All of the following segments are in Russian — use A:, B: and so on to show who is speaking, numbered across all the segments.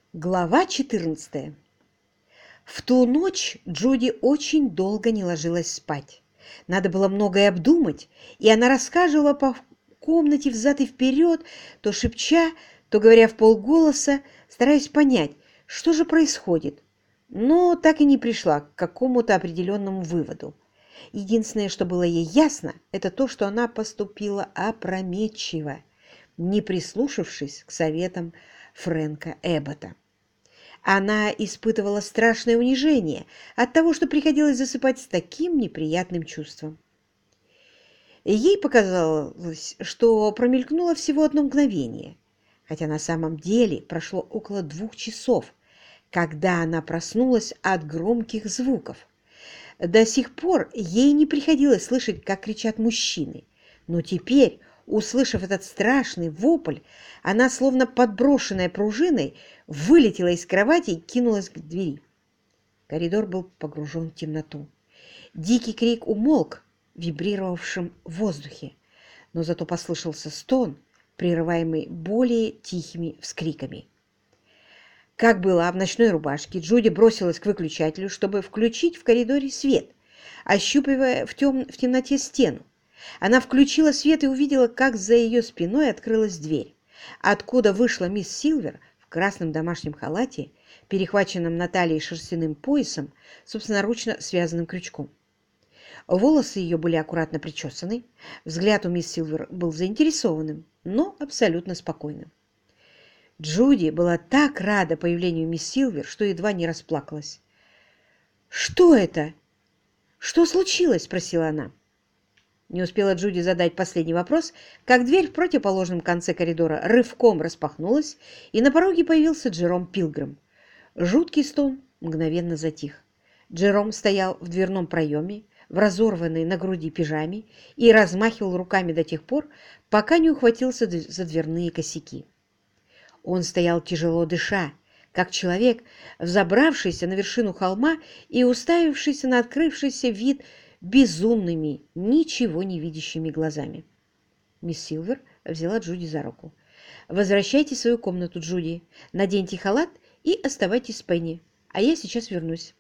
A: Глава 14. В ту ночь Джуди очень долго не ложилась спать. Надо было многое обдумать, и она рассказывала по комнате взад и вперед, то шепча, то говоря вполголоса, стараясь понять, что же происходит, но так и не пришла к какому-то определенному выводу. Единственное, что было ей ясно, это то, что она поступила опрометчиво, не прислушавшись к советам Фрэнка Эббота. Она испытывала страшное унижение от того, что приходилось засыпать с таким неприятным чувством. Ей показалось, что промелькнуло всего одно мгновение, хотя на самом деле прошло около 2 часов, когда она проснулась от громких звуков. До сих пор ей не приходилось слышать, как кричат мужчины, но теперь, услышав этот страшный вопль, она, словно подброшенная пружиной, вылетела из кровати и кинулась к двери. Коридор был погружен в темноту. Дикий крик умолк в вибрировавшем воздухе, но зато послышался стон, прерываемый более тихими вскриками. Как была в ночной рубашке, Джуди бросилась к выключателю, чтобы включить в коридоре свет, ощупывая в темноте стену. Она включила свет и увидела, как за ее спиной открылась дверь, откуда вышла мисс Силвер в красном домашнем халате, перехваченном на талии шерстяным поясом, собственноручно связанным крючком. Волосы ее были аккуратно причесаны, взгляд у мисс Силвер был заинтересованным, но абсолютно спокойным. Джуди была так рада появлению мисс Силвер, что едва не расплакалась. «Что это? Что случилось?» – спросила она. Не успела Джуди задать последний вопрос, как дверь в противоположном конце коридора рывком распахнулась, и на пороге появился Джером Пилгрим. Жуткий стон мгновенно затих. Джером стоял в дверном проеме, в разорванной на груди пижаме, и размахивал руками до тех пор, пока не ухватился за дверные косяки. Он стоял тяжело дыша, как человек, взобравшийся на вершину холма и уставившийся на открывшийся вид безумными, ничего не видящими глазами. Мисс Силвер взяла Джуди за руку. «Возвращайтесь в свою комнату, Джуди. Наденьте халат и оставайтесь с Пенни, а я сейчас вернусь».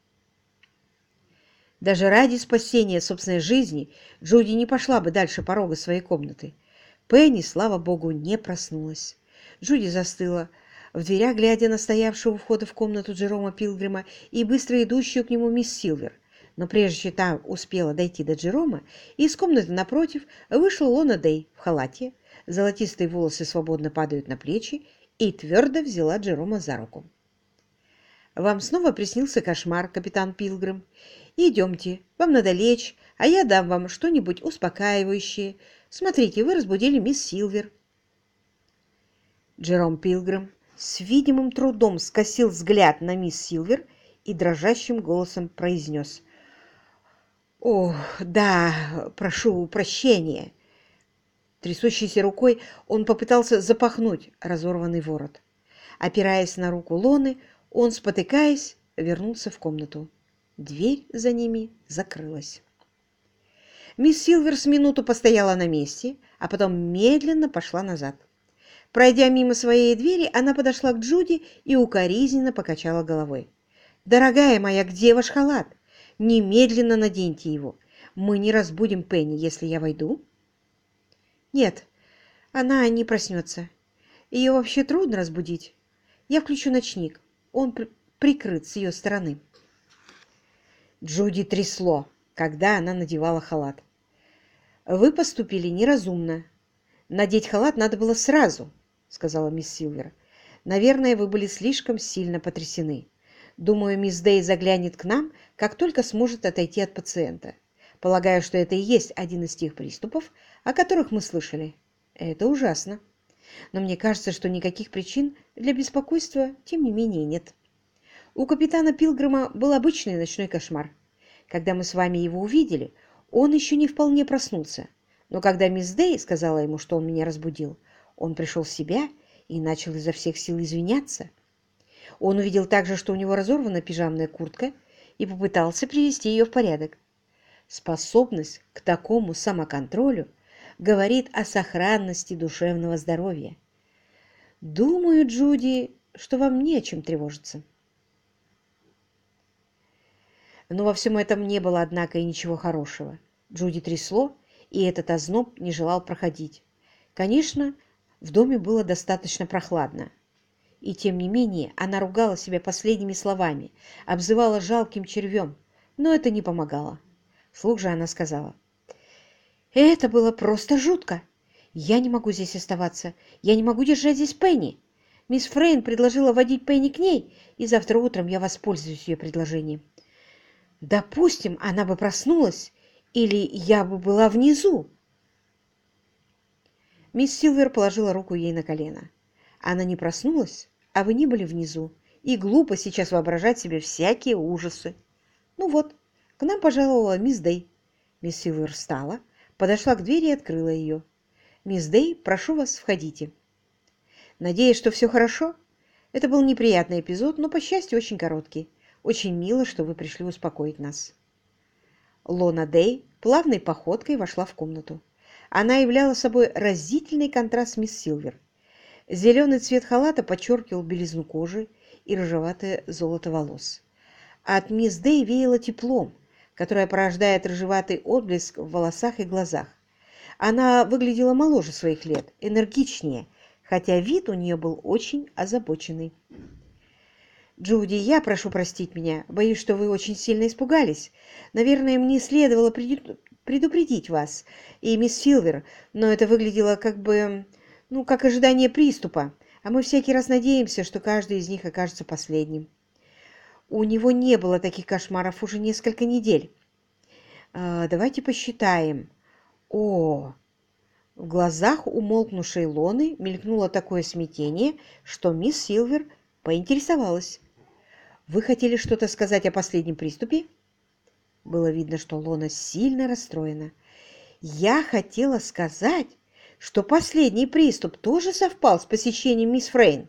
A: Даже ради спасения собственной жизни Джуди не пошла бы дальше порога своей комнаты. Пенни, слава богу, не проснулась. Джуди застыла в дверях, глядя на стоявшего у входа в комнату Джерома Пилгрима и быстро идущую к нему мисс Силвер. Но прежде чем та успела дойти до Джерома, из комнаты напротив вышла Лона Дэй в халате, золотистые волосы свободно падают на плечи, и твердо взяла Джерома за руку. «Вам снова приснился кошмар, капитан Пилгрим? Идемте, вам надо лечь, а я дам вам что-нибудь успокаивающее. Смотрите, вы разбудили мисс Силвер». Джером Пилгрим с видимым трудом скосил взгляд на мисс Силвер и дрожащим голосом произнес: «Ох, да, прошу прощения». Трясущейся рукой он попытался запахнуть разорванный ворот. Опираясь на руку Лоны, он, спотыкаясь, вернулся в комнату. Дверь за ними закрылась. Мисс Силвер с минуту постояла на месте, а потом медленно пошла назад. Пройдя мимо своей двери, она подошла к Джуди и укоризненно покачала головой. «Дорогая моя, где ваш халат? Немедленно наденьте его. Мы не разбудим Пенни, если я войду». «Нет, она не проснется. Ее вообще трудно разбудить. Я включу ночник. Он прикрыт с ее стороны». Джуди трясло, когда она надевала халат. «Вы поступили неразумно. Надеть халат надо было сразу», — сказала мисс Силвер. «Наверное, вы были слишком сильно потрясены. Думаю, мисс Дэй заглянет к нам, как только сможет отойти от пациента. Полагаю, что это и есть один из тех приступов, о которых мы слышали. Это ужасно. Но мне кажется, что никаких причин для беспокойства, тем не менее, нет. У капитана Пилгрима был обычный ночной кошмар. Когда мы с вами его увидели, он еще не вполне проснулся. Но когда мисс Дэй сказала ему, что он меня разбудил, он пришел в себя и начал изо всех сил извиняться. Он увидел также, что у него разорвана пижамная куртка, и попытался привести ее в порядок. Способность к такому самоконтролю говорит о сохранности душевного здоровья. Думаю, Джуди, что вам не о чем тревожиться. Но во всем этом не было, однако, и ничего хорошего. Джуди трясло, и этот озноб не желал проходить. Конечно, в доме было достаточно прохладно. И тем не менее она ругала себя последними словами, обзывала жалким червем, но это не помогало. Вслух же она сказала: «Это было просто жутко. Я не могу здесь оставаться. Я не могу держать здесь Пенни. Мисс Фрейн предложила водить Пенни к ней, и завтра утром я воспользуюсь ее предложением. Допустим, она бы проснулась, или я бы была внизу». Мисс Силвер положила руку ей на колено. «Она не проснулась, а вы не были внизу, и глупо сейчас воображать себе всякие ужасы. Ну вот, к нам пожаловала мисс Дэй». Мисс Силвер встала, подошла к двери и открыла ее. «Мисс Дэй, прошу вас, входите». «Надеюсь, что все хорошо?» Это был неприятный эпизод, но, по счастью, очень короткий. Очень мило, что вы пришли успокоить нас. Лона Дэй плавной походкой вошла в комнату. Она являла собой разительный контраст с мисс Силвер. Зеленый цвет халата подчеркивал белизну кожи и рыжеватое золото волос. От мисс Дэй веяло теплом, которое порождает рыжеватый отблеск в волосах и глазах. Она выглядела моложе своих лет, энергичнее, хотя вид у нее был очень озабоченный. «Джуди, я прошу простить меня. Боюсь, что вы очень сильно испугались. Наверное, мне следовало предупредить вас и мисс Силвер, но это выглядело как ожидание приступа, а мы всякий раз надеемся, что каждый из них окажется последним. У него не было таких кошмаров уже несколько недель. Давайте посчитаем. О!» В глазах умолкнувшей Лоны мелькнуло такое смятение, что мисс Силвер поинтересовалась: «Вы хотели что-то сказать о последнем приступе?» Было видно, что Лона сильно расстроена. «Я хотела сказать, что последний приступ тоже совпал с посещением мисс Фрейн».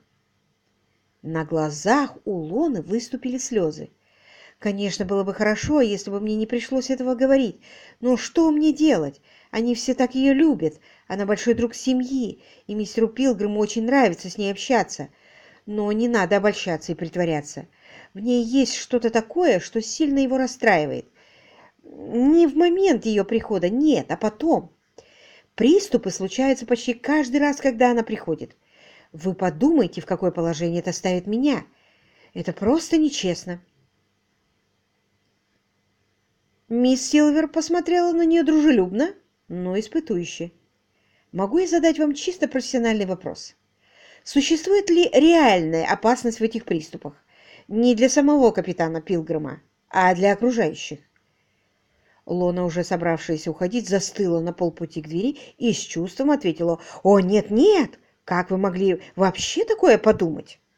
A: На глазах у Лоны выступили слезы. «Конечно, было бы хорошо, если бы мне не пришлось этого говорить. Но что мне делать? Они все так ее любят. Она большой друг семьи, и мистеру Пилгриму очень нравится с ней общаться. Но не надо обольщаться и притворяться. В ней есть что-то такое, что сильно его расстраивает. Не в момент ее прихода, нет, а потом. Приступы случаются почти каждый раз, когда она приходит. Вы подумайте, в какое положение это ставит меня. Это просто нечестно». Мисс Силвер посмотрела на нее дружелюбно, но испытующе. «Могу я задать вам чисто профессиональный вопрос? Существует ли реальная опасность в этих приступах? Не для самого капитана Пилгрима, а для окружающих?» Лона, уже собравшаяся уходить, застыла на полпути к двери и с чувством ответила: «О, нет, нет! Как вы могли вообще такое подумать?»